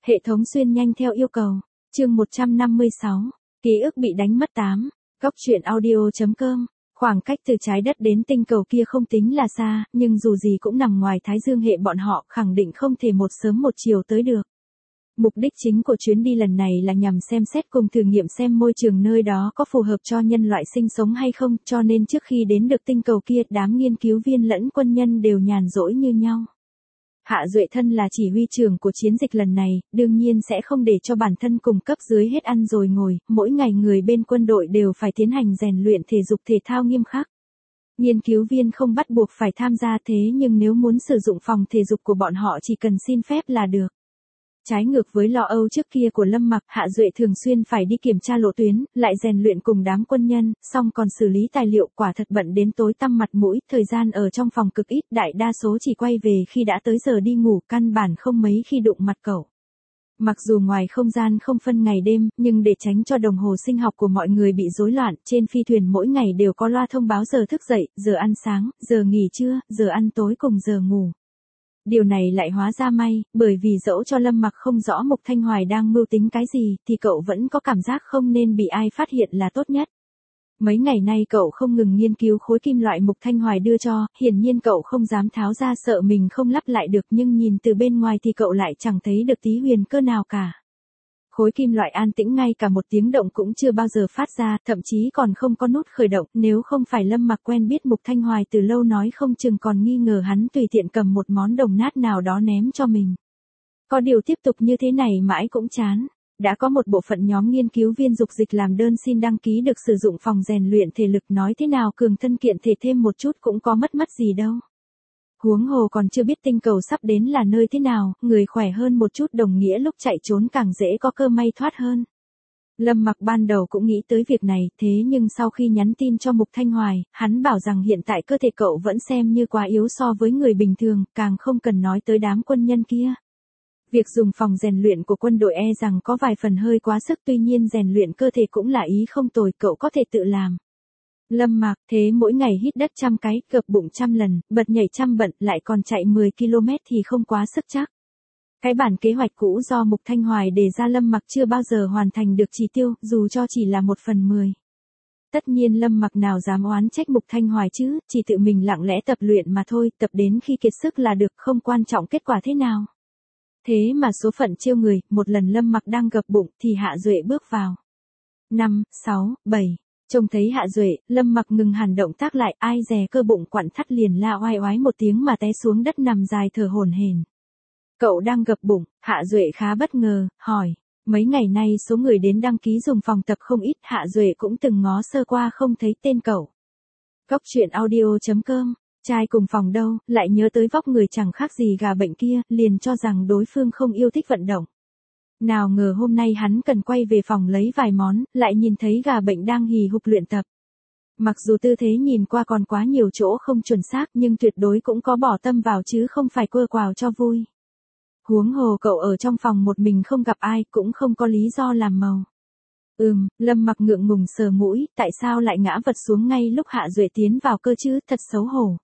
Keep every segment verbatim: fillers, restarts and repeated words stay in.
Hệ thống xuyên nhanh theo yêu cầu. Chương một trăm năm mươi sáu. Ký ức bị đánh mất tám. Góc truyện audio chấm com. Khoảng cách từ trái đất đến tinh cầu kia không tính là xa, nhưng dù gì cũng nằm ngoài Thái Dương hệ bọn họ, khẳng định không thể một sớm một chiều tới được. Mục đích chính của chuyến đi lần này là nhằm xem xét cùng thử nghiệm xem môi trường nơi đó có phù hợp cho nhân loại sinh sống hay không, cho nên trước khi đến được tinh cầu kia, đám nghiên cứu viên lẫn quân nhân đều nhàn rỗi như nhau. Hạ Duệ thân là chỉ huy trưởng của chiến dịch lần này, đương nhiên sẽ không để cho bản thân cùng cấp dưới hết ăn rồi ngồi, mỗi ngày người bên quân đội đều phải tiến hành rèn luyện thể dục thể thao nghiêm khắc. Nghiên cứu viên không bắt buộc phải tham gia thế nhưng nếu muốn sử dụng phòng thể dục của bọn họ chỉ cần xin phép là được. Trái ngược với lo âu trước kia của Lâm Mặc, Hạ Duệ thường xuyên phải đi kiểm tra lộ tuyến, lại rèn luyện cùng đám quân nhân, xong còn xử lý tài liệu, quả thật bận đến tối tăm mặt mũi, thời gian ở trong phòng cực ít, đại đa số chỉ quay về khi đã tới giờ đi ngủ, căn bản không mấy khi đụng mặt cậu. Mặc dù ngoài không gian không phân ngày đêm, nhưng để tránh cho đồng hồ sinh học của mọi người bị rối loạn, trên phi thuyền mỗi ngày đều có loa thông báo giờ thức dậy, giờ ăn sáng, giờ nghỉ trưa, giờ ăn tối cùng giờ ngủ. Điều này lại hóa ra may, bởi vì dẫu cho Lâm Mặc không rõ Mục Thanh Hoài đang mưu tính cái gì, thì cậu vẫn có cảm giác không nên bị ai phát hiện là tốt nhất. Mấy ngày nay cậu không ngừng nghiên cứu khối kim loại Mục Thanh Hoài đưa cho, hiển nhiên cậu không dám tháo ra sợ mình không lắp lại được, nhưng nhìn từ bên ngoài thì cậu lại chẳng thấy được tí huyền cơ nào cả. Khối kim loại an tĩnh ngay cả một tiếng động cũng chưa bao giờ phát ra, thậm chí còn không có nút khởi động, nếu không phải Lâm Mặc quen biết Mục Thanh Hoài từ lâu nói không chừng còn nghi ngờ hắn tùy tiện cầm một món đồng nát nào đó ném cho mình. Có điều tiếp tục như thế này mãi cũng chán. Đã có một bộ phận nhóm nghiên cứu viên dục dịch làm đơn xin đăng ký được sử dụng phòng rèn luyện thể lực, nói thế nào cường thân kiện thể thêm một chút cũng có mất mất gì đâu. Huống hồ còn chưa biết tinh cầu sắp đến là nơi thế nào, người khỏe hơn một chút đồng nghĩa lúc chạy trốn càng dễ có cơ may thoát hơn. Lâm Mặc ban đầu cũng nghĩ tới việc này, thế nhưng sau khi nhắn tin cho Mục Thanh Hoài, hắn bảo rằng hiện tại cơ thể cậu vẫn xem như quá yếu so với người bình thường, càng không cần nói tới đám quân nhân kia. Việc dùng phòng rèn luyện của quân đội e rằng có vài phần hơi quá sức, tuy nhiên rèn luyện cơ thể cũng là ý không tồi, cậu có thể tự làm. Lâm Mặc thế mỗi ngày hít đất trăm cái, gập bụng trăm lần, bật nhảy trăm bận, lại còn chạy mười ki lô mét thì không quá sức chắc. Cái bản kế hoạch cũ do Mục Thanh Hoài đề ra Lâm Mặc chưa bao giờ hoàn thành được chỉ tiêu, dù cho chỉ là một phần mười. Tất nhiên Lâm Mặc nào dám oán trách Mục Thanh Hoài chứ, chỉ tự mình lặng lẽ tập luyện mà thôi, tập đến khi kiệt sức là được, không quan trọng kết quả thế nào. Thế mà số phận trêu người, một lần Lâm Mặc đang gập bụng thì Hạ Duệ bước vào. năm, sáu, bảy. Trông thấy Hạ Duệ, Lâm Mặc ngừng hẳn động tác lại, ai dè cơ bụng quặn thắt liền la oai oái một tiếng mà té xuống đất nằm dài thở hổn hển. Cậu đang gập bụng? Hạ Duệ khá bất ngờ, hỏi. Mấy ngày nay số người đến đăng ký dùng phòng tập không ít, Hạ Duệ cũng từng ngó sơ qua không thấy tên cậu. Góc truyện audio chấm com. Trai cùng phòng đâu, lại nhớ tới vóc người chẳng khác gì gà bệnh kia, liền cho rằng đối phương không yêu thích vận động. Nào ngờ hôm nay hắn cần quay về phòng lấy vài món, lại nhìn thấy gà bệnh đang hì hục luyện tập. Mặc dù tư thế nhìn qua còn quá nhiều chỗ không chuẩn xác nhưng tuyệt đối cũng có bỏ tâm vào chứ không phải quơ quào cho vui. Huống hồ cậu ở trong phòng một mình không gặp ai cũng không có lý do làm màu. Ừm, Lâm Mặc ngượng ngùng sờ mũi, tại sao lại ngã vật xuống ngay lúc Hạ Duệ tiến vào cơ chứ, thật xấu hổ.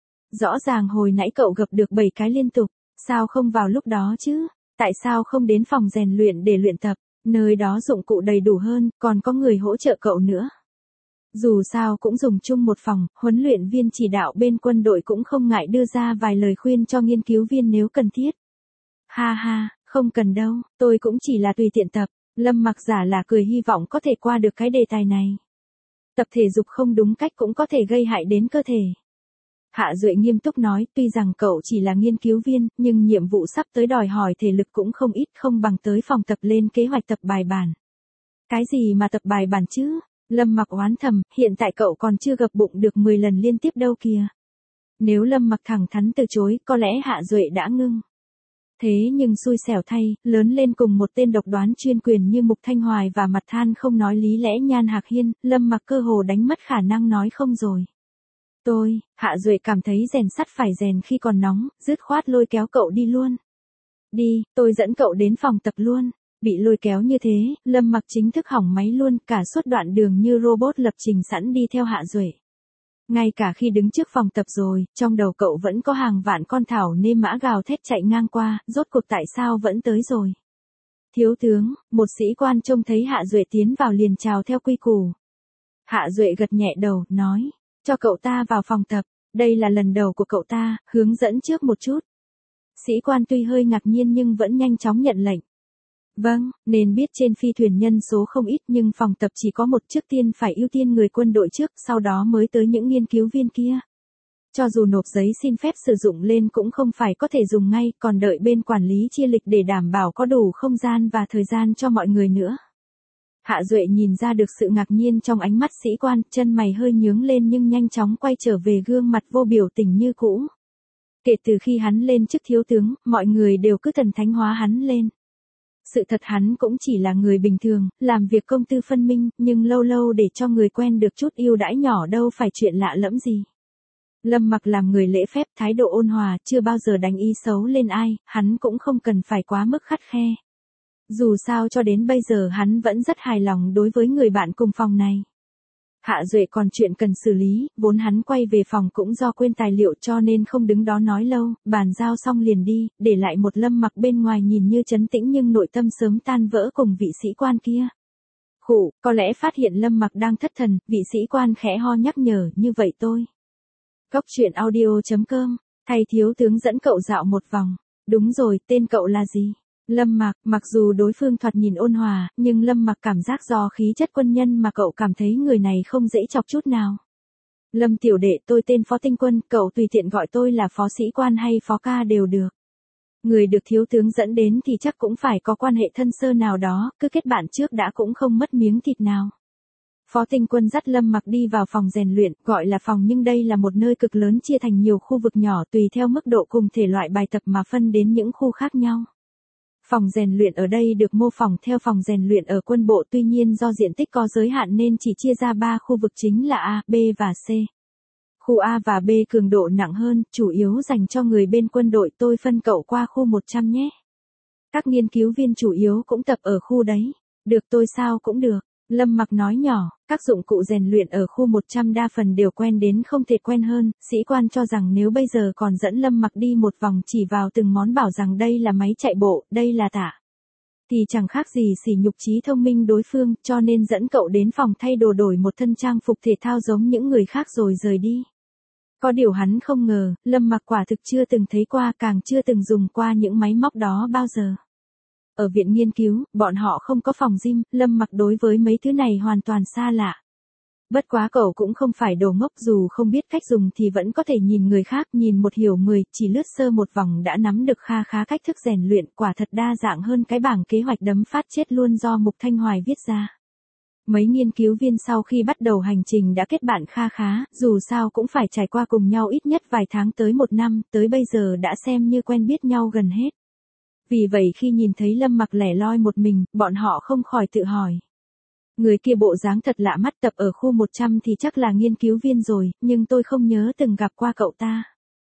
Rõ ràng hồi nãy cậu gập được bảy cái liên tục, sao không vào lúc đó chứ? Tại sao không đến phòng rèn luyện để luyện tập, nơi đó dụng cụ đầy đủ hơn, còn có người hỗ trợ cậu nữa. Dù sao cũng dùng chung một phòng, huấn luyện viên chỉ đạo bên quân đội cũng không ngại đưa ra vài lời khuyên cho nghiên cứu viên nếu cần thiết. Ha ha, không cần đâu, tôi cũng chỉ là tùy tiện tập. Lâm Mặc giả là cười hy vọng có thể qua được cái đề tài này. Tập thể dục không đúng cách cũng có thể gây hại đến cơ thể. Hạ Duệ nghiêm túc nói, tuy rằng cậu chỉ là nghiên cứu viên, nhưng nhiệm vụ sắp tới đòi hỏi thể lực cũng không ít, không bằng tới phòng tập lên kế hoạch tập bài bản. Cái gì mà tập bài bản chứ? Lâm Mặc oán thầm, hiện tại cậu còn chưa gập bụng được mười lần liên tiếp đâu kìa. Nếu Lâm Mặc thẳng thắn từ chối, có lẽ Hạ Duệ đã ngưng. Thế nhưng xui xẻo thay, lớn lên cùng một tên độc đoán chuyên quyền như Mục Thanh Hoài và mặt than không nói lý lẽ Nhan Hạc Hiên, Lâm Mặc cơ hồ đánh mất khả năng nói không rồi. Tôi, Hạ Duệ cảm thấy rèn sắt phải rèn khi còn nóng, dứt khoát lôi kéo cậu đi luôn. Đi, tôi dẫn cậu đến phòng tập luôn. Bị lôi kéo như thế, Lâm Mặc chính thức hỏng máy luôn, cả suốt đoạn đường như robot lập trình sẵn đi theo Hạ Duệ. Ngay cả khi đứng trước phòng tập rồi, trong đầu cậu vẫn có hàng vạn con thảo nê mã gào thét chạy ngang qua, rốt cuộc tại sao vẫn tới rồi. Thiếu tướng, một sĩ quan trông thấy Hạ Duệ tiến vào liền chào theo quy củ. Hạ Duệ gật nhẹ đầu, nói, cho cậu ta vào phòng tập, đây là lần đầu của cậu ta, hướng dẫn trước một chút. Sĩ quan tuy hơi ngạc nhiên nhưng vẫn nhanh chóng nhận lệnh. Vâng, nên biết trên phi thuyền nhân số không ít nhưng phòng tập chỉ có một, trước tiên phải ưu tiên người quân đội trước, sau đó mới tới những nghiên cứu viên kia. Cho dù nộp giấy xin phép sử dụng lên cũng không phải có thể dùng ngay, còn đợi bên quản lý chia lịch để đảm bảo có đủ không gian và thời gian cho mọi người nữa. Hạ Duệ nhìn ra được sự ngạc nhiên trong ánh mắt sĩ quan, chân mày hơi nhướng lên nhưng nhanh chóng quay trở về gương mặt vô biểu tình như cũ. Kể từ khi hắn lên chức thiếu tướng, mọi người đều cứ thần thánh hóa hắn lên. Sự thật hắn cũng chỉ là người bình thường, làm việc công tư phân minh, nhưng lâu lâu để cho người quen được chút ưu đãi nhỏ đâu phải chuyện lạ lẫm gì. Lâm Mặc làm người lễ phép, thái độ ôn hòa, chưa bao giờ đánh ý xấu lên ai, hắn cũng không cần phải quá mức khắt khe. Dù sao cho đến bây giờ hắn vẫn rất hài lòng đối với người bạn cùng phòng này. Hạ Duệ còn chuyện cần xử lý, vốn hắn quay về phòng cũng do quên tài liệu cho nên không đứng đó nói lâu, bàn giao xong liền đi, để lại một Lâm Mặc bên ngoài nhìn như trấn tĩnh nhưng nội tâm sớm tan vỡ cùng vị sĩ quan kia. Khụ, có lẽ phát hiện Lâm Mặc đang thất thần, vị sĩ quan khẽ ho nhắc nhở, như vậy tôi. Cốc truyện audio chấm com, thay thiếu tướng dẫn cậu dạo một vòng. Đúng rồi, tên cậu là gì? Lâm Mặc, mặc dù đối phương thoạt nhìn ôn hòa, nhưng Lâm Mặc cảm giác do khí chất quân nhân mà cậu cảm thấy người này không dễ chọc chút nào. Lâm tiểu đệ, tôi tên Phó Tinh Quân, cậu tùy tiện gọi tôi là phó sĩ quan hay phó ca đều được. Người được thiếu tướng dẫn đến thì chắc cũng phải có quan hệ thân sơ nào đó, cứ kết bạn trước đã cũng không mất miếng thịt nào. Phó Tinh Quân dắt Lâm Mặc đi vào phòng rèn luyện, gọi là phòng nhưng đây là một nơi cực lớn chia thành nhiều khu vực nhỏ tùy theo mức độ cùng thể loại bài tập mà phân đến những khu khác nhau. Phòng rèn luyện ở đây được mô phỏng theo phòng rèn luyện ở quân bộ, tuy nhiên do diện tích có giới hạn nên chỉ chia ra ba khu vực chính là A, B và C. Khu A và B cường độ nặng hơn, chủ yếu dành cho người bên quân đội, tôi phân cậu qua khu một trăm nhé. Các nghiên cứu viên chủ yếu cũng tập ở khu đấy. Được, tôi sao cũng được. Lâm Mặc nói nhỏ, các dụng cụ rèn luyện ở khu một trăm đa phần đều quen đến không thể quen hơn, sĩ quan cho rằng nếu bây giờ còn dẫn Lâm Mặc đi một vòng chỉ vào từng món bảo rằng đây là máy chạy bộ, đây là tạ, thì chẳng khác gì sỉ nhục trí thông minh đối phương, cho nên dẫn cậu đến phòng thay đồ đổi một thân trang phục thể thao giống những người khác rồi rời đi. Có điều hắn không ngờ, Lâm Mặc quả thực chưa từng thấy qua, càng chưa từng dùng qua những máy móc đó bao giờ. Ở viện nghiên cứu, bọn họ không có phòng gym, Lâm Mặc đối với mấy thứ này hoàn toàn xa lạ. Bất quá cậu cũng không phải đồ ngốc, dù không biết cách dùng thì vẫn có thể nhìn người khác, nhìn một hiểu mười, chỉ lướt sơ một vòng đã nắm được kha khá cách thức rèn luyện, quả thật đa dạng hơn cái bảng kế hoạch đấm phát chết luôn do Mục Thanh Hoài viết ra. Mấy nghiên cứu viên sau khi bắt đầu hành trình đã kết bạn kha khá, dù sao cũng phải trải qua cùng nhau ít nhất vài tháng tới một năm, tới bây giờ đã xem như quen biết nhau gần hết. Vì vậy khi nhìn thấy Lâm Mặc lẻ loi một mình, bọn họ không khỏi tự hỏi. Người kia bộ dáng thật lạ mắt, tập ở khu một trăm thì chắc là nghiên cứu viên rồi, nhưng tôi không nhớ từng gặp qua cậu ta.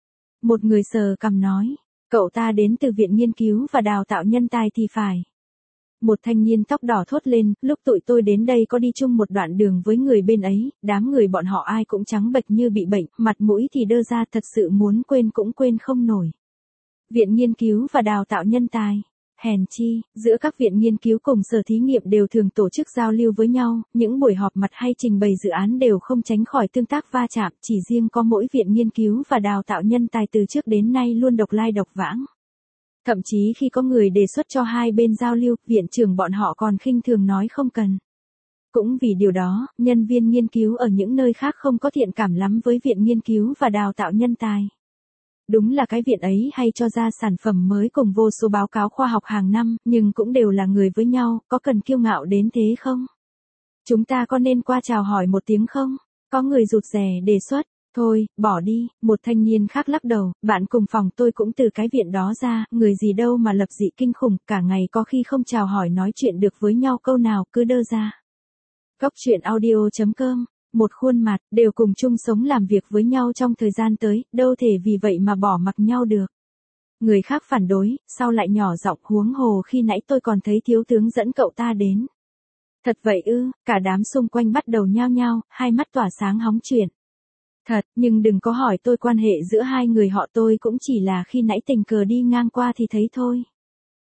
Một người sờ cằm nói, cậu ta đến từ Viện Nghiên cứu và Đào tạo Nhân tài thì phải. Một thanh niên tóc đỏ thốt lên, lúc tụi tôi đến đây có đi chung một đoạn đường với người bên ấy, đám người bọn họ ai cũng trắng bệch như bị bệnh, mặt mũi thì đơ ra, thật sự muốn quên cũng quên không nổi. Viện Nghiên cứu và Đào tạo Nhân tài. Hèn chi, giữa các viện nghiên cứu cùng sở thí nghiệm đều thường tổ chức giao lưu với nhau, những buổi họp mặt hay trình bày dự án đều không tránh khỏi tương tác va chạm, chỉ riêng có mỗi Viện Nghiên cứu và Đào tạo Nhân tài từ trước đến nay luôn độc lai độc vãng. Thậm chí khi có người đề xuất cho hai bên giao lưu, viện trưởng bọn họ còn khinh thường nói không cần. Cũng vì điều đó, nhân viên nghiên cứu ở những nơi khác không có thiện cảm lắm với Viện Nghiên cứu và Đào tạo Nhân tài. Đúng là cái viện ấy hay cho ra sản phẩm mới cùng vô số báo cáo khoa học hàng năm, nhưng cũng đều là người với nhau, có cần kiêu ngạo đến thế không? Chúng ta có nên qua chào hỏi một tiếng không? Có người rụt rè đề xuất, thôi, bỏ đi, một thanh niên khác lắc đầu, bạn cùng phòng tôi cũng từ cái viện đó ra, người gì đâu mà lập dị kinh khủng, cả ngày có khi không chào hỏi nói chuyện được với nhau câu nào cứ đơ ra. Cốc truyện audio chấm com, một khuôn mặt, đều cùng chung sống làm việc với nhau trong thời gian tới, đâu thể vì vậy mà bỏ mặc nhau được. Người khác phản đối, sau lại nhỏ giọng, huống hồ khi nãy tôi còn thấy thiếu tướng dẫn cậu ta đến. Thật vậy ư? Cả đám xung quanh bắt đầu nhao nhao, hai mắt tỏa sáng hóng chuyện. Thật, nhưng đừng có hỏi tôi quan hệ giữa hai người họ, tôi cũng chỉ là khi nãy tình cờ đi ngang qua thì thấy thôi.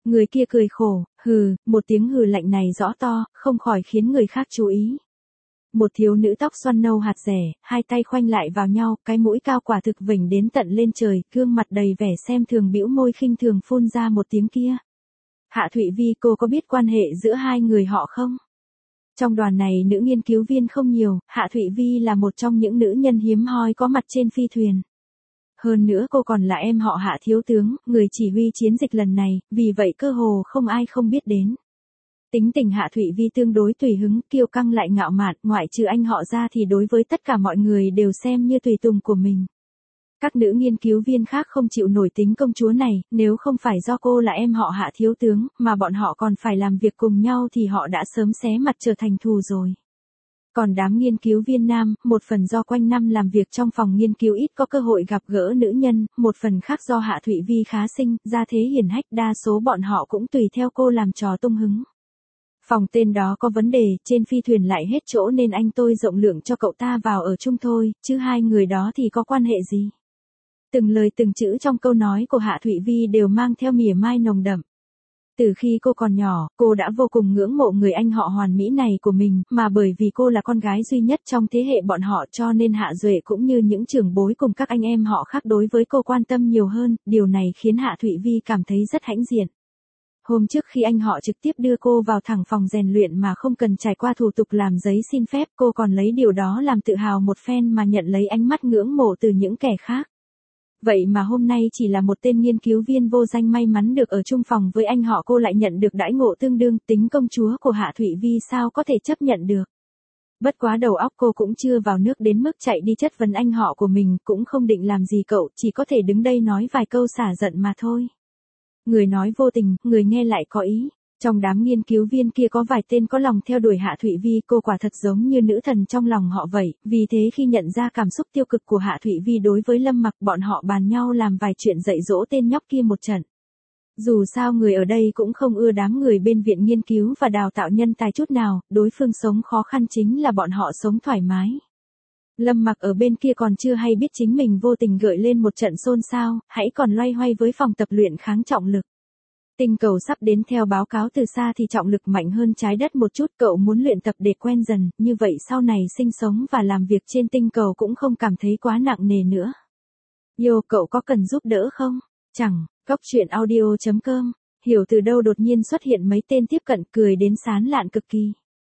Người kia cười khổ, hừ, một tiếng hừ lạnh này rõ to, không khỏi khiến người khác chú ý. Một thiếu nữ tóc xoăn nâu hạt rẻ, hai tay khoanh lại vào nhau, cái mũi cao quả thực vểnh đến tận lên trời, gương mặt đầy vẻ xem thường bĩu môi khinh thường phun ra một tiếng kia. Hạ Thụy Vi, cô có biết quan hệ giữa hai người họ không? Trong đoàn này nữ nghiên cứu viên không nhiều, Hạ Thụy Vi là một trong những nữ nhân hiếm hoi có mặt trên phi thuyền. Hơn nữa cô còn là em họ Hạ thiếu tướng, người chỉ huy chiến dịch lần này, vì vậy cơ hồ không ai không biết đến. Tính tình Hạ Thụy Vi tương đối tùy hứng, kiêu căng lại ngạo mạn, ngoại trừ anh họ ra thì đối với tất cả mọi người đều xem như tùy tùng của mình. Các nữ nghiên cứu viên khác không chịu nổi tính công chúa này, nếu không phải do cô là em họ Hạ thiếu tướng, mà bọn họ còn phải làm việc cùng nhau thì họ đã sớm xé mặt trở thành thù rồi. Còn đám nghiên cứu viên nam, một phần do quanh năm làm việc trong phòng nghiên cứu ít có cơ hội gặp gỡ nữ nhân, một phần khác do Hạ Thụy Vi khá xinh, gia thế hiền hách, đa số bọn họ cũng tùy theo cô làm trò tung hứng. Phòng tên đó có vấn đề, trên phi thuyền lại hết chỗ nên anh tôi rộng lượng cho cậu ta vào ở chung thôi, chứ hai người đó thì có quan hệ gì. Từng lời từng chữ trong câu nói của Hạ Thụy Vi đều mang theo mỉa mai nồng đậm. Từ khi cô còn nhỏ, cô đã vô cùng ngưỡng mộ người anh họ hoàn mỹ này của mình, mà bởi vì cô là con gái duy nhất trong thế hệ bọn họ cho nên Hạ Duệ cũng như những trưởng bối cùng các anh em họ khác đối với cô quan tâm nhiều hơn, điều này khiến Hạ Thụy Vi cảm thấy rất hãnh diện. Hôm trước khi anh họ trực tiếp đưa cô vào thẳng phòng rèn luyện mà không cần trải qua thủ tục làm giấy xin phép, cô còn lấy điều đó làm tự hào một phen mà nhận lấy ánh mắt ngưỡng mộ từ những kẻ khác. Vậy mà hôm nay chỉ là một tên nghiên cứu viên vô danh may mắn được ở chung phòng với anh họ cô lại nhận được đãi ngộ tương đương, tính công chúa của Hạ Thụy Vi sao có thể chấp nhận được. Bất quá đầu óc cô cũng chưa vào nước đến mức chạy đi chất vấn anh họ của mình, cũng không định làm gì cậu, chỉ có thể đứng đây nói vài câu xả giận mà thôi. Người nói vô tình, người nghe lại có ý. Trong đám nghiên cứu viên kia có vài tên có lòng theo đuổi Hạ Thụy Vi, cô quả thật giống như nữ thần trong lòng họ vậy, vì thế khi nhận ra cảm xúc tiêu cực của Hạ Thụy Vi đối với Lâm Mặc, bọn họ bàn nhau làm vài chuyện dạy dỗ tên nhóc kia một trận. Dù sao người ở đây cũng không ưa đám người bên viện nghiên cứu và đào tạo nhân tài chút nào, đối phương sống khó khăn chính là bọn họ sống thoải mái. Lâm Mặc ở bên kia còn chưa hay biết chính mình vô tình gợi lên một trận xôn xao, hãy còn loay hoay với phòng tập luyện kháng trọng lực. Tinh cầu sắp đến, theo báo cáo từ xa thì trọng lực mạnh hơn trái đất một chút, cậu muốn luyện tập để quen dần, như vậy sau này sinh sống và làm việc trên tinh cầu cũng không cảm thấy quá nặng nề nữa. Yo, cậu có cần giúp đỡ không? Chẳng, Góc Truyện Audio chấm com, hiểu từ đâu đột nhiên xuất hiện mấy tên tiếp cận cười đến sán lạn cực kỳ.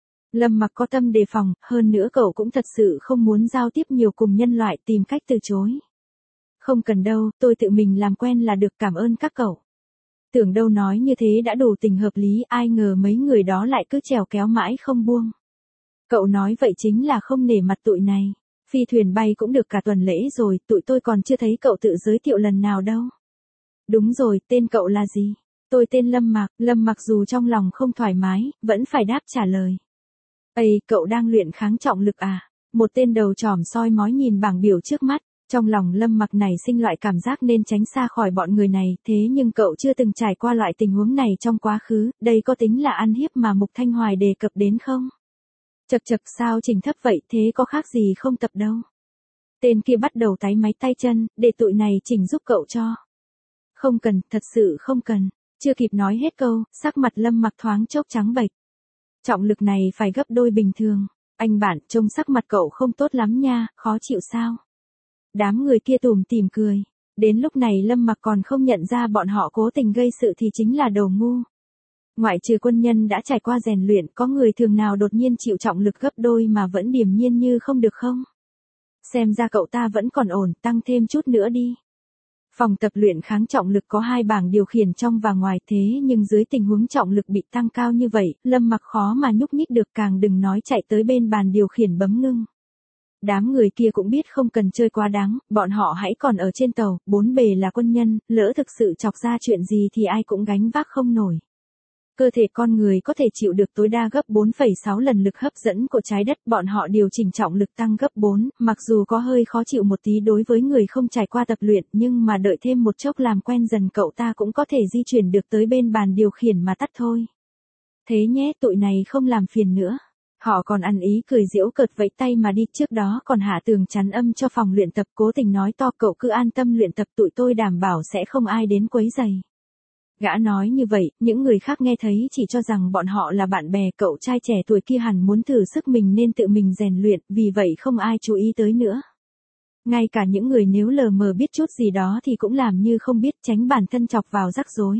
Lâm Mặc có tâm đề phòng, hơn nữa cậu cũng thật sự không muốn giao tiếp nhiều cùng nhân loại, tìm cách từ chối. Không cần đâu, tôi tự mình làm quen là được, cảm ơn các cậu. Tưởng đâu nói như thế đã đủ tình hợp lý, ai ngờ mấy người đó lại cứ trèo kéo mãi không buông. Cậu nói vậy chính là không nể mặt tụi này. Phi thuyền bay cũng được cả tuần lễ rồi, tụi tôi còn chưa thấy cậu tự giới thiệu lần nào đâu. Đúng rồi, tên cậu là gì? Tôi tên Lâm Mặc. Lâm Mặc dù trong lòng không thoải mái, vẫn phải đáp trả lời. Ây, cậu đang luyện kháng trọng lực à? Một tên đầu trỏm soi mói nhìn bảng biểu trước mắt. Trong lòng Lâm Mặc này sinh loại cảm giác nên tránh xa khỏi bọn người này, thế nhưng cậu chưa từng trải qua loại tình huống này trong quá khứ, đây có tính là ăn hiếp mà Mục Thanh Hoài đề cập đến không? Chật chật, sao trình thấp vậy, thế có khác gì không tập đâu. Tên kia bắt đầu táy máy tay chân, để tụi này chỉnh giúp cậu cho. Không cần, thật sự không cần. Chưa kịp nói hết câu, sắc mặt Lâm Mặc thoáng chốc trắng bệch. Trọng lực này phải gấp đôi bình thường. Anh bạn, trông sắc mặt cậu không tốt lắm nha, khó chịu sao? Đám người kia tủm tỉm cười. Đến lúc này Lâm Mặc còn không nhận ra bọn họ cố tình gây sự thì chính là đồ ngu. Ngoại trừ quân nhân đã trải qua rèn luyện, có người thường nào đột nhiên chịu trọng lực gấp đôi mà vẫn điềm nhiên như không được không? Xem ra cậu ta vẫn còn ổn, tăng thêm chút nữa đi. Phòng tập luyện kháng trọng lực có hai bảng điều khiển trong và ngoài, thế nhưng dưới tình huống trọng lực bị tăng cao như vậy, Lâm Mặc khó mà nhúc nhích được, càng đừng nói chạy tới bên bàn điều khiển bấm ngưng. Đám người kia cũng biết không cần chơi quá đáng, bọn họ hãy còn ở trên tàu, bốn bề là quân nhân, lỡ thực sự chọc ra chuyện gì thì ai cũng gánh vác không nổi. Cơ thể con người có thể chịu được tối đa gấp bốn phẩy sáu lần lực hấp dẫn của trái đất, bọn họ điều chỉnh trọng lực tăng gấp bốn, mặc dù có hơi khó chịu một tí đối với người không trải qua tập luyện, nhưng mà đợi thêm một chốc làm quen dần cậu ta cũng có thể di chuyển được tới bên bàn điều khiển mà tắt thôi. Thế nhé, tụi này không làm phiền nữa. Họ còn ăn ý cười giễu cợt vẫy tay mà đi, trước đó còn hạ tường chắn âm cho phòng luyện tập, cố tình nói to cậu cứ an tâm luyện tập, tụi tôi đảm bảo sẽ không ai đến quấy rầy. Gã nói như vậy, những người khác nghe thấy chỉ cho rằng bọn họ là bạn bè, cậu trai trẻ tuổi kia hẳn muốn thử sức mình nên tự mình rèn luyện, vì vậy không ai chú ý tới nữa. Ngay cả những người nếu lờ mờ biết chút gì đó thì cũng làm như không biết, tránh bản thân chọc vào rắc rối.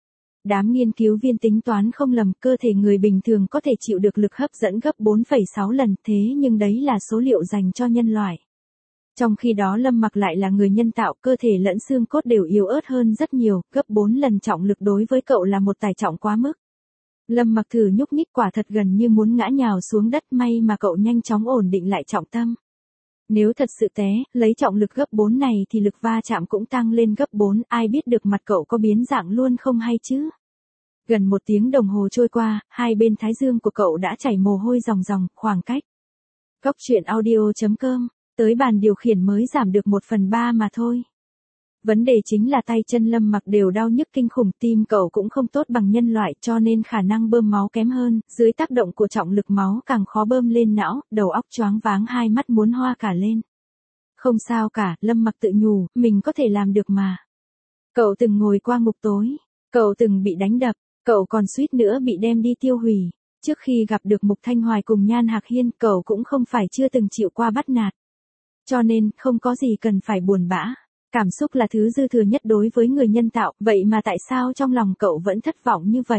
Đám nghiên cứu viên tính toán không lầm, cơ thể người bình thường có thể chịu được lực hấp dẫn gấp bốn phẩy sáu lần, thế nhưng đấy là số liệu dành cho nhân loại. Trong khi đó Lâm Mặc lại là người nhân tạo, cơ thể lẫn xương cốt đều yếu ớt hơn rất nhiều, gấp bốn lần trọng lực đối với cậu là một tải trọng quá mức. Lâm Mặc thử nhúc nhích, quả thật gần như muốn ngã nhào xuống đất, may mà cậu nhanh chóng ổn định lại trọng tâm. Nếu thật sự té, lấy trọng lực gấp bốn này thì lực va chạm cũng tăng lên gấp bốn, ai biết được mặt cậu có biến dạng luôn không hay chứ. Gần một tiếng đồng hồ trôi qua, hai bên thái dương của cậu đã chảy mồ hôi ròng ròng, khoảng cách. Góc truyện audio chấm com, tới bàn điều khiển mới giảm được một phần ba mà thôi. Vấn đề chính là tay chân Lâm Mặc đều đau nhức kinh khủng, tim cậu cũng không tốt bằng nhân loại cho nên khả năng bơm máu kém hơn, dưới tác động của trọng lực máu càng khó bơm lên não, đầu óc choáng váng, hai mắt muốn hoa cả lên. Không sao cả, Lâm Mặc tự nhủ, mình có thể làm được mà. Cậu từng ngồi qua ngục tối, cậu từng bị đánh đập, cậu còn suýt nữa bị đem đi tiêu hủy. Trước khi gặp được Mục Thanh Hoài cùng Nhan Hạc Hiên, cậu cũng không phải chưa từng chịu qua bắt nạt. Cho nên, không có gì cần phải buồn bã. Cảm xúc là thứ dư thừa nhất đối với người nhân tạo, vậy mà tại sao trong lòng cậu vẫn thất vọng như vậy?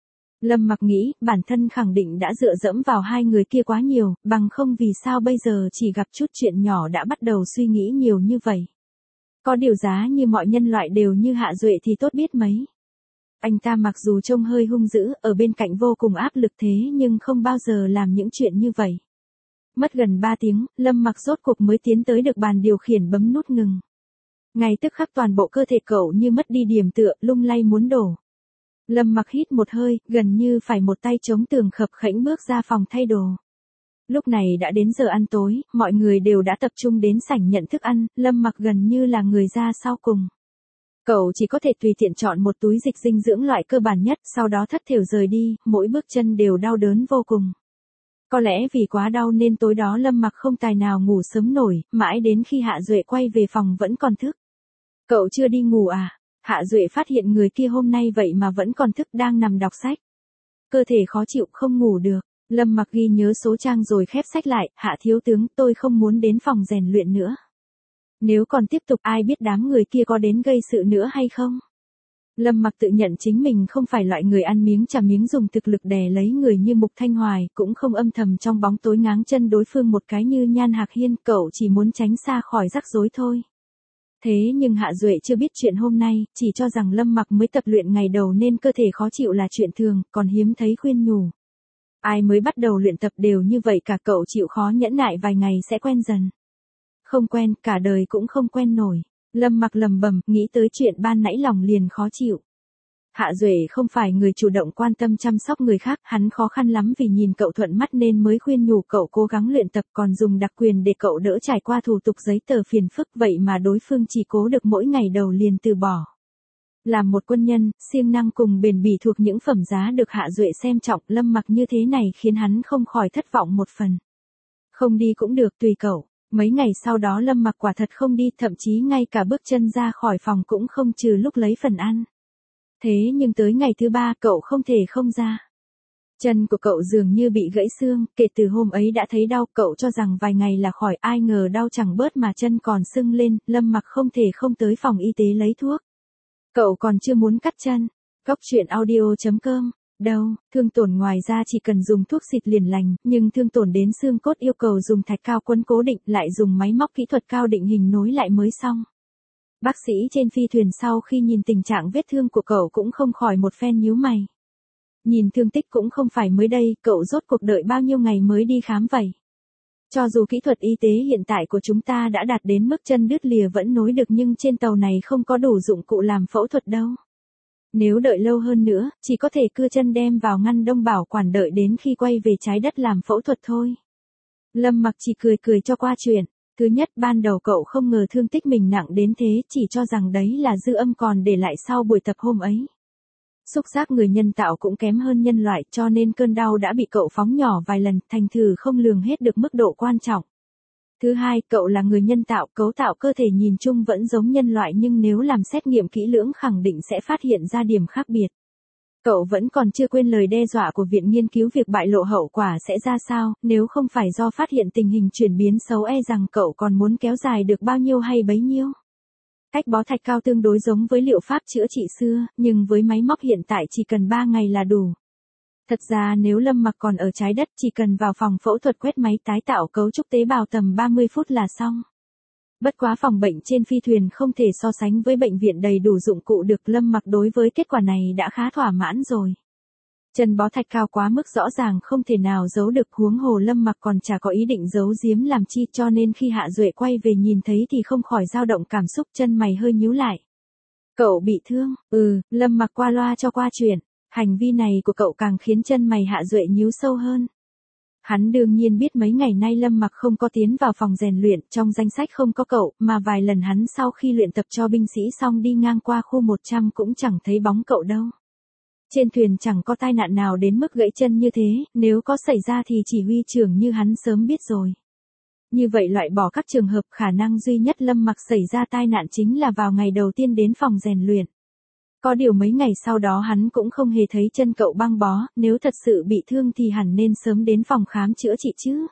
Lâm Mặc nghĩ, bản thân khẳng định đã dựa dẫm vào hai người kia quá nhiều, bằng không vì sao bây giờ chỉ gặp chút chuyện nhỏ đã bắt đầu suy nghĩ nhiều như vậy. Có điều giá như mọi nhân loại đều như Hạ Duệ thì tốt biết mấy. Anh ta mặc dù trông hơi hung dữ, ở bên cạnh vô cùng áp lực thế nhưng không bao giờ làm những chuyện như vậy. Mất gần ba tiếng, Lâm Mặc rốt cuộc mới tiến tới được bàn điều khiển, bấm nút ngừng. Ngay tức khắc toàn bộ cơ thể cậu như mất đi điểm tựa, lung lay muốn đổ. Lâm Mặc hít một hơi, gần như phải một tay chống tường khập khẽnh bước ra phòng thay đồ. Lúc này đã đến giờ ăn tối, mọi người đều đã tập trung đến sảnh nhận thức ăn, Lâm Mặc gần như là người ra sau cùng. Cậu chỉ có thể tùy tiện chọn một túi dịch dinh dưỡng loại cơ bản nhất, sau đó thất thểu rời đi, mỗi bước chân đều đau đớn vô cùng. Có lẽ vì quá đau nên tối đó Lâm Mặc không tài nào ngủ sớm nổi, mãi đến khi Hạ Duệ quay về phòng vẫn còn thức. Cậu chưa đi ngủ à? Hạ Duệ phát hiện người kia hôm nay vậy mà vẫn còn thức, đang nằm đọc sách. Cơ thể khó chịu không ngủ được. Lâm Mặc ghi nhớ số trang rồi khép sách lại. Hạ thiếu tướng, tôi không muốn đến phòng rèn luyện nữa. Nếu còn tiếp tục ai biết đám người kia có đến gây sự nữa hay không? Lâm Mặc tự nhận chính mình không phải loại người ăn miếng trả miếng dùng thực lực đè lấy người như Mục Thanh Hoài, cũng không âm thầm trong bóng tối ngáng chân đối phương một cái như Nhan Hạc Hiên, cậu chỉ muốn tránh xa khỏi rắc rối thôi. Thế nhưng Hạ Duệ chưa biết chuyện hôm nay, chỉ cho rằng Lâm Mặc mới tập luyện ngày đầu nên cơ thể khó chịu là chuyện thường, còn hiếm thấy khuyên nhủ. Ai mới bắt đầu luyện tập đều như vậy cả, cậu chịu khó nhẫn nại vài ngày sẽ quen dần. Không quen, cả đời cũng không quen nổi. Lâm Mặc lầm bầm, nghĩ tới chuyện ban nãy lòng liền khó chịu. Hạ Duệ không phải người chủ động quan tâm chăm sóc người khác, hắn khó khăn lắm vì nhìn cậu thuận mắt nên mới khuyên nhủ cậu cố gắng luyện tập, còn dùng đặc quyền để cậu đỡ trải qua thủ tục giấy tờ phiền phức, vậy mà đối phương chỉ cố được mỗi ngày đầu liền từ bỏ. Làm một quân nhân, siêng năng cùng bền bỉ thuộc những phẩm giá được Hạ Duệ xem trọng, Lâm Mặc như thế này khiến hắn không khỏi thất vọng một phần. Không đi cũng được, tùy cậu. Mấy ngày sau đó Lâm Mặc quả thật không đi, thậm chí ngay cả bước chân ra khỏi phòng cũng không, trừ lúc lấy phần ăn. Thế nhưng tới ngày thứ ba cậu không thể không ra. Chân của cậu dường như bị gãy xương, kể từ hôm ấy đã thấy đau, cậu cho rằng vài ngày là khỏi, ai ngờ đau chẳng bớt mà chân còn sưng lên, Lâm Mặc không thể không tới phòng y tế lấy thuốc. Cậu còn chưa muốn cắt chân. Góc truyện audio chấm com. Đâu, thương tổn ngoài ra chỉ cần dùng thuốc xịt liền lành, nhưng thương tổn đến xương cốt yêu cầu dùng thạch cao quấn cố định, lại dùng máy móc kỹ thuật cao định hình nối lại mới xong. Bác sĩ trên phi thuyền sau khi nhìn tình trạng vết thương của cậu cũng không khỏi một phen nhíu mày. Nhìn thương tích cũng không phải mới đây, cậu rốt cuộc đợi bao nhiêu ngày mới đi khám vậy? Cho dù kỹ thuật y tế hiện tại của chúng ta đã đạt đến mức chân đứt lìa vẫn nối được, nhưng trên tàu này không có đủ dụng cụ làm phẫu thuật đâu. Nếu đợi lâu hơn nữa, chỉ có thể cưa chân đem vào ngăn đông bảo quản đợi đến khi quay về trái đất làm phẫu thuật thôi. Lâm Mặc chỉ cười cười cho qua chuyện. Thứ nhất, ban đầu cậu không ngờ thương tích mình nặng đến thế, chỉ cho rằng đấy là dư âm còn để lại sau buổi tập hôm ấy. Xúc giác người nhân tạo cũng kém hơn nhân loại, cho nên cơn đau đã bị cậu phóng nhỏ vài lần, thành thử không lường hết được mức độ quan trọng. Thứ hai, cậu là người nhân tạo, cấu tạo cơ thể nhìn chung vẫn giống nhân loại nhưng nếu làm xét nghiệm kỹ lưỡng khẳng định sẽ phát hiện ra điểm khác biệt. Cậu vẫn còn chưa quên lời đe dọa của Viện Nghiên cứu việc bại lộ hậu quả sẽ ra sao, nếu không phải do phát hiện tình hình chuyển biến xấu e rằng cậu còn muốn kéo dài được bao nhiêu hay bấy nhiêu. Cách bó thạch cao tương đối giống với liệu pháp chữa trị xưa, nhưng với máy móc hiện tại chỉ cần ba ngày là đủ. Thật ra nếu Lâm Mặc còn ở trái đất chỉ cần vào phòng phẫu thuật quét máy tái tạo cấu trúc tế bào tầm ba mươi phút là xong. Bất quá phòng bệnh trên phi thuyền không thể so sánh với bệnh viện đầy đủ dụng cụ được, Lâm Mặc đối với kết quả này đã khá thỏa mãn rồi. Chân bó thạch cao quá mức rõ ràng không thể nào giấu được, huống hồ Lâm Mặc còn chả có ý định giấu giếm làm chi, cho nên khi Hạ Duệ quay về nhìn thấy thì không khỏi dao động cảm xúc, chân mày hơi nhíu lại. Cậu bị thương? Ừ, Lâm Mặc qua loa cho qua chuyện. Hành vi này của cậu càng khiến chân mày Hạ Duệ nhíu sâu hơn. Hắn đương nhiên biết mấy ngày nay Lâm Mặc không có tiến vào phòng rèn luyện, trong danh sách không có cậu, mà vài lần hắn sau khi luyện tập cho binh sĩ xong đi ngang qua khu một trăm cũng chẳng thấy bóng cậu đâu. Trên thuyền chẳng có tai nạn nào đến mức gãy chân như thế, nếu có xảy ra thì chỉ huy trưởng như hắn sớm biết rồi. Như vậy loại bỏ các trường hợp khả năng duy nhất Lâm Mặc xảy ra tai nạn chính là vào ngày đầu tiên đến phòng rèn luyện. Có điều mấy ngày sau đó hắn cũng không hề thấy chân cậu băng bó, nếu thật sự bị thương thì hẳn nên sớm đến phòng khám chữa trị chứ.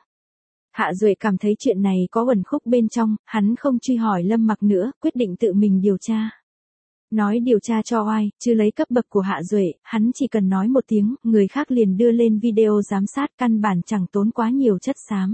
Hạ Duệ cảm thấy chuyện này có uẩn khúc bên trong, hắn không truy hỏi Lâm Mặc nữa, quyết định tự mình điều tra. Nói điều tra cho oai, chứ lấy cấp bậc của Hạ Duệ, hắn chỉ cần nói một tiếng, người khác liền đưa lên video giám sát, căn bản chẳng tốn quá nhiều chất xám.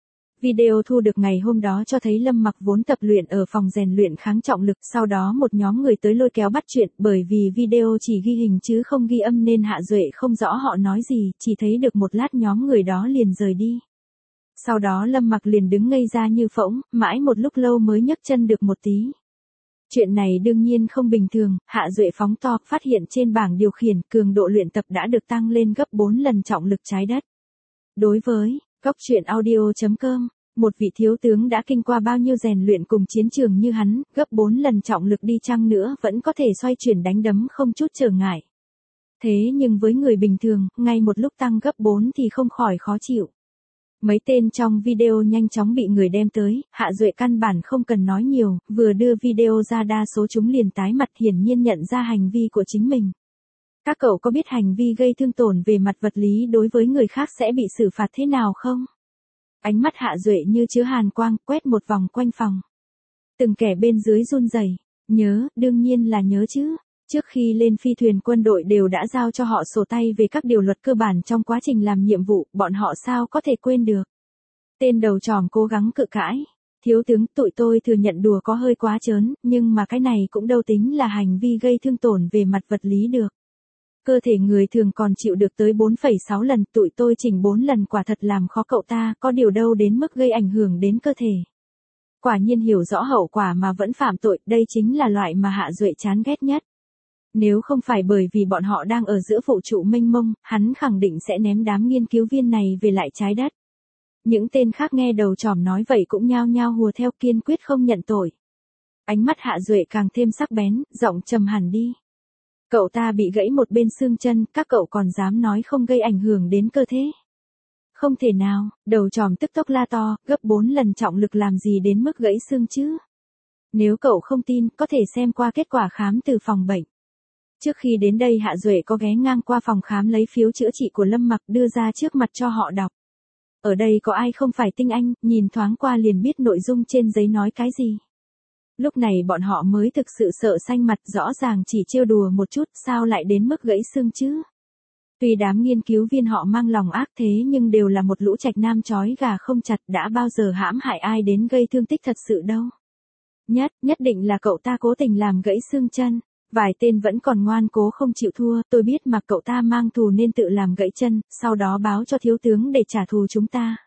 Video thu được ngày hôm đó cho thấy Lâm Mặc vốn tập luyện ở phòng rèn luyện kháng trọng lực, sau đó một nhóm người tới lôi kéo bắt chuyện, bởi vì video chỉ ghi hình chứ không ghi âm nên Hạ Duệ không rõ họ nói gì, chỉ thấy được một lát nhóm người đó liền rời đi. Sau đó Lâm Mặc liền đứng ngây ra như phỗng, mãi một lúc lâu mới nhấc chân được một tí. Chuyện này đương nhiên không bình thường, Hạ Duệ phóng to, phát hiện trên bảng điều khiển, cường độ luyện tập đã được tăng lên gấp bốn lần trọng lực trái đất. Đối với Góc truyện audio chấm com, một vị thiếu tướng đã kinh qua bao nhiêu rèn luyện cùng chiến trường như hắn, gấp bốn lần trọng lực đi chăng nữa vẫn có thể xoay chuyển đánh đấm không chút trở ngại. Thế nhưng với người bình thường, ngay một lúc tăng gấp bốn thì không khỏi khó chịu. Mấy tên trong video nhanh chóng bị người đem tới, Hạ Duệ căn bản không cần nói nhiều, vừa đưa video ra đa số chúng liền tái mặt, hiển nhiên nhận ra hành vi của chính mình. Các cậu có biết hành vi gây thương tổn về mặt vật lý đối với người khác sẽ bị xử phạt thế nào không? Ánh mắt Hạ Duệ như chứa hàn quang, quét một vòng quanh phòng. Từng kẻ bên dưới run rẩy. Nhớ, đương nhiên là nhớ chứ. Trước khi lên phi thuyền quân đội đều đã giao cho họ sổ tay về các điều luật cơ bản trong quá trình làm nhiệm vụ, bọn họ sao có thể quên được. Tên đầu tròm cố gắng cự cãi. Thiếu tướng, tụi tôi thừa nhận đùa có hơi quá trớn, nhưng mà cái này cũng đâu tính là hành vi gây thương tổn về mặt vật lý được. Cơ thể người thường còn chịu được tới bốn phẩy sáu lần, tụi tôi chỉnh bốn lần quả thật làm khó cậu ta, có điều đâu đến mức gây ảnh hưởng đến cơ thể. Quả nhiên hiểu rõ hậu quả mà vẫn phạm tội, đây chính là loại mà Hạ Duệ chán ghét nhất. Nếu không phải bởi vì bọn họ đang ở giữa vũ trụ mênh mông, hắn khẳng định sẽ ném đám nghiên cứu viên này về lại trái đất. Những tên khác nghe đầu tròm nói vậy cũng nhao nhao hùa theo, kiên quyết không nhận tội. Ánh mắt Hạ Duệ càng thêm sắc bén, giọng trầm hẳn đi. Cậu ta bị gãy một bên xương chân, các cậu còn dám nói không gây ảnh hưởng đến cơ thể? Không thể nào, đầu tròm tức tốc la to, gấp bốn lần trọng lực làm gì đến mức gãy xương chứ? Nếu cậu không tin, có thể xem qua kết quả khám từ phòng bệnh. Trước khi đến đây Hạ Duệ có ghé ngang qua phòng khám lấy phiếu chữa trị của Lâm Mặc đưa ra trước mặt cho họ đọc. Ở đây có ai không phải tinh anh, nhìn thoáng qua liền biết nội dung trên giấy nói cái gì. Lúc này bọn họ mới thực sự sợ xanh mặt, rõ ràng chỉ trêu đùa một chút, sao lại đến mức gãy xương chứ? Tuy đám nghiên cứu viên họ mang lòng ác thế nhưng đều là một lũ trạch nam chói gà không chặt, đã bao giờ hãm hại ai đến gây thương tích thật sự đâu. Nhất, nhất định là cậu ta cố tình làm gãy xương chân. Vài tên vẫn còn ngoan cố không chịu thua, tôi biết mà cậu ta mang thù nên tự làm gãy chân, sau đó báo cho thiếu tướng để trả thù chúng ta.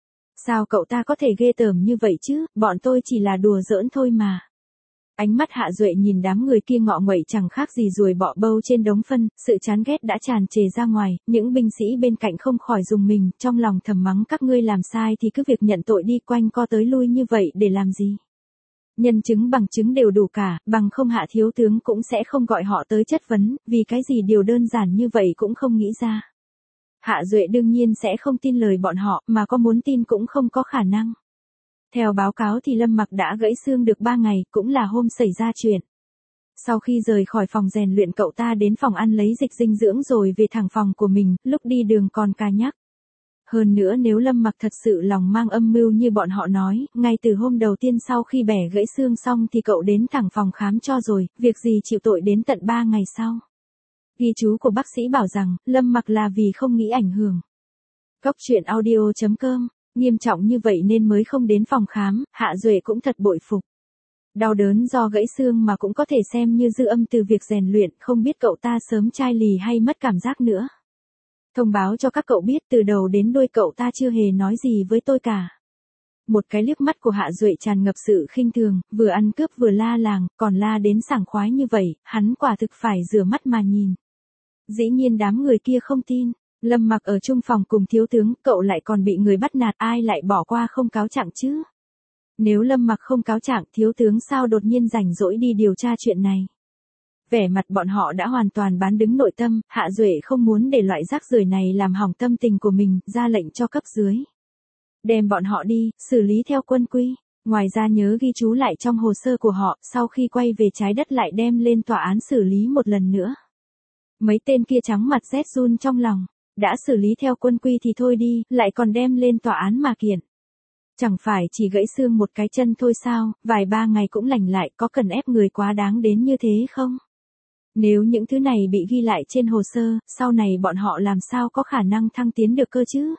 Sao cậu ta có thể ghê tởm như vậy chứ, bọn tôi chỉ là đùa giỡn thôi mà. Ánh mắt Hạ Duệ nhìn đám người kia ngọ nguậy chẳng khác gì ruồi bọ bâu trên đống phân, sự chán ghét đã tràn trề ra ngoài, những binh sĩ bên cạnh không khỏi rùng mình, trong lòng thầm mắng các ngươi làm sai thì cứ việc nhận tội đi, quanh co tới lui như vậy để làm gì. Nhân chứng bằng chứng đều đủ cả, bằng không Hạ thiếu tướng cũng sẽ không gọi họ tới chất vấn, vì cái gì điều đơn giản như vậy cũng không nghĩ ra. Hạ Duệ đương nhiên sẽ không tin lời bọn họ, mà có muốn tin cũng không có khả năng. Theo báo cáo thì Lâm Mặc đã gãy xương được ba ngày, cũng là hôm xảy ra chuyện. Sau khi rời khỏi phòng rèn luyện cậu ta đến phòng ăn lấy dịch dinh dưỡng rồi về thẳng phòng của mình, lúc đi đường còn cà nhắc. Hơn nữa nếu Lâm Mặc thật sự lòng mang âm mưu như bọn họ nói, ngay từ hôm đầu tiên sau khi bẻ gãy xương xong thì cậu đến thẳng phòng khám cho rồi, việc gì chịu tội đến tận ba ngày sau. Ghi chú của bác sĩ bảo rằng, Lâm Mặc là vì không nghĩ ảnh hưởng. Góc truyện audio chấm com, nghiêm trọng như vậy nên mới không đến phòng khám, Hạ Duệ cũng thật bội phục. Đau đớn do gãy xương mà cũng có thể xem như dư âm từ việc rèn luyện, không biết cậu ta sớm chai lì hay mất cảm giác nữa. Thông báo cho các cậu biết từ đầu đến đuôi cậu ta chưa hề nói gì với tôi cả. Một cái liếc mắt của Hạ Duệ tràn ngập sự khinh thường, vừa ăn cướp vừa la làng, còn la đến sảng khoái như vậy, hắn quả thực phải rửa mắt mà nhìn. Dĩ nhiên đám người kia không tin, Lâm Mặc ở chung phòng cùng thiếu tướng, cậu lại còn bị người bắt nạt, ai lại bỏ qua không cáo trạng chứ? Nếu Lâm Mặc không cáo trạng, thiếu tướng sao đột nhiên rảnh rỗi đi điều tra chuyện này? Vẻ mặt bọn họ đã hoàn toàn bán đứng nội tâm, Hạ Duệ không muốn để loại rác rưởi này làm hỏng tâm tình của mình, ra lệnh cho cấp dưới. Đem bọn họ đi, xử lý theo quân quy. Ngoài ra nhớ ghi chú lại trong hồ sơ của họ, sau khi quay về trái đất lại đem lên tòa án xử lý một lần nữa. Mấy tên kia trắng mặt rét run trong lòng, đã xử lý theo quân quy thì thôi đi, lại còn đem lên tòa án mà kiện. Chẳng phải chỉ gãy xương một cái chân thôi sao, vài ba ngày cũng lành lại, có cần ép người quá đáng đến như thế không? Nếu những thứ này bị ghi lại trên hồ sơ, sau này bọn họ làm sao có khả năng thăng tiến được cơ chứ?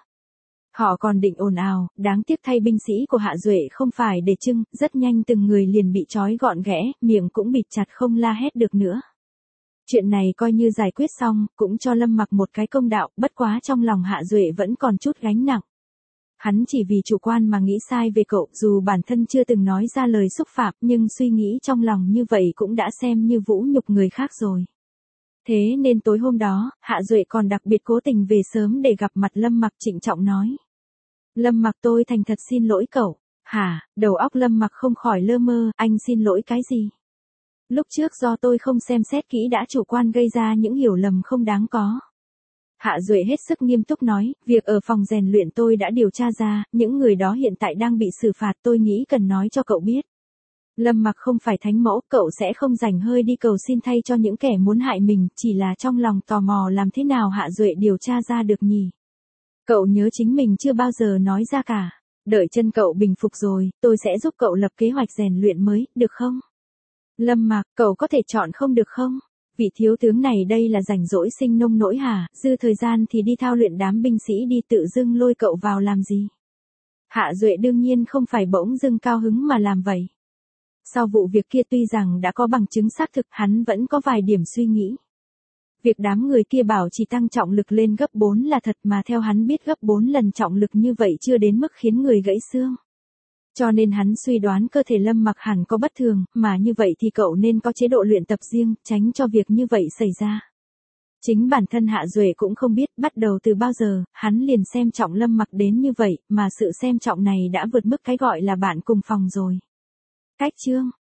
Họ còn định ồn ào, đáng tiếc thay binh sĩ của Hạ Duệ không phải để trưng, rất nhanh từng người liền bị trói gọn ghẽ, miệng cũng bịt chặt không la hét được nữa. Chuyện này coi như giải quyết xong, cũng cho Lâm Mặc một cái công đạo, bất quá trong lòng Hạ Duệ vẫn còn chút gánh nặng. Hắn chỉ vì chủ quan mà nghĩ sai về cậu, dù bản thân chưa từng nói ra lời xúc phạm, nhưng suy nghĩ trong lòng như vậy cũng đã xem như vũ nhục người khác rồi. Thế nên tối hôm đó, Hạ Duệ còn đặc biệt cố tình về sớm để gặp mặt Lâm Mặc, trịnh trọng nói. Lâm Mặc, tôi thành thật xin lỗi cậu. Hả? Đầu óc Lâm Mặc không khỏi lơ mơ, anh xin lỗi cái gì? Lúc trước do tôi không xem xét kỹ đã chủ quan gây ra những hiểu lầm không đáng có. Hạ Duệ hết sức nghiêm túc nói, việc ở phòng rèn luyện tôi đã điều tra ra, những người đó hiện tại đang bị xử phạt, tôi nghĩ cần nói cho cậu biết. Lâm Mặc không phải thánh mẫu, cậu sẽ không rảnh hơi đi cầu xin thay cho những kẻ muốn hại mình, chỉ là trong lòng tò mò làm thế nào Hạ Duệ điều tra ra được nhỉ? Cậu nhớ chính mình chưa bao giờ nói ra cả. Đợi chân cậu bình phục rồi, tôi sẽ giúp cậu lập kế hoạch rèn luyện mới, được không? Lâm Mặc, cậu có thể chọn không được không? Vị thiếu tướng này đây là rảnh rỗi sinh nông nỗi hả, dư thời gian thì đi thao luyện đám binh sĩ đi, tự dưng lôi cậu vào làm gì? Hạ Duệ đương nhiên không phải bỗng dưng cao hứng mà làm vậy. Sau vụ việc kia tuy rằng đã có bằng chứng xác thực, hắn vẫn có vài điểm suy nghĩ. Việc đám người kia bảo chỉ tăng trọng lực lên gấp bốn là thật, mà theo hắn biết gấp bốn lần trọng lực như vậy chưa đến mức khiến người gãy xương. Cho nên hắn suy đoán cơ thể Lâm Mặc hẳn có bất thường, mà như vậy thì cậu nên có chế độ luyện tập riêng, tránh cho việc như vậy xảy ra. Chính bản thân Hạ Duệ cũng không biết, bắt đầu từ bao giờ, hắn liền xem trọng Lâm Mặc đến như vậy, mà sự xem trọng này đã vượt mức cái gọi là bạn cùng phòng rồi. Cách chương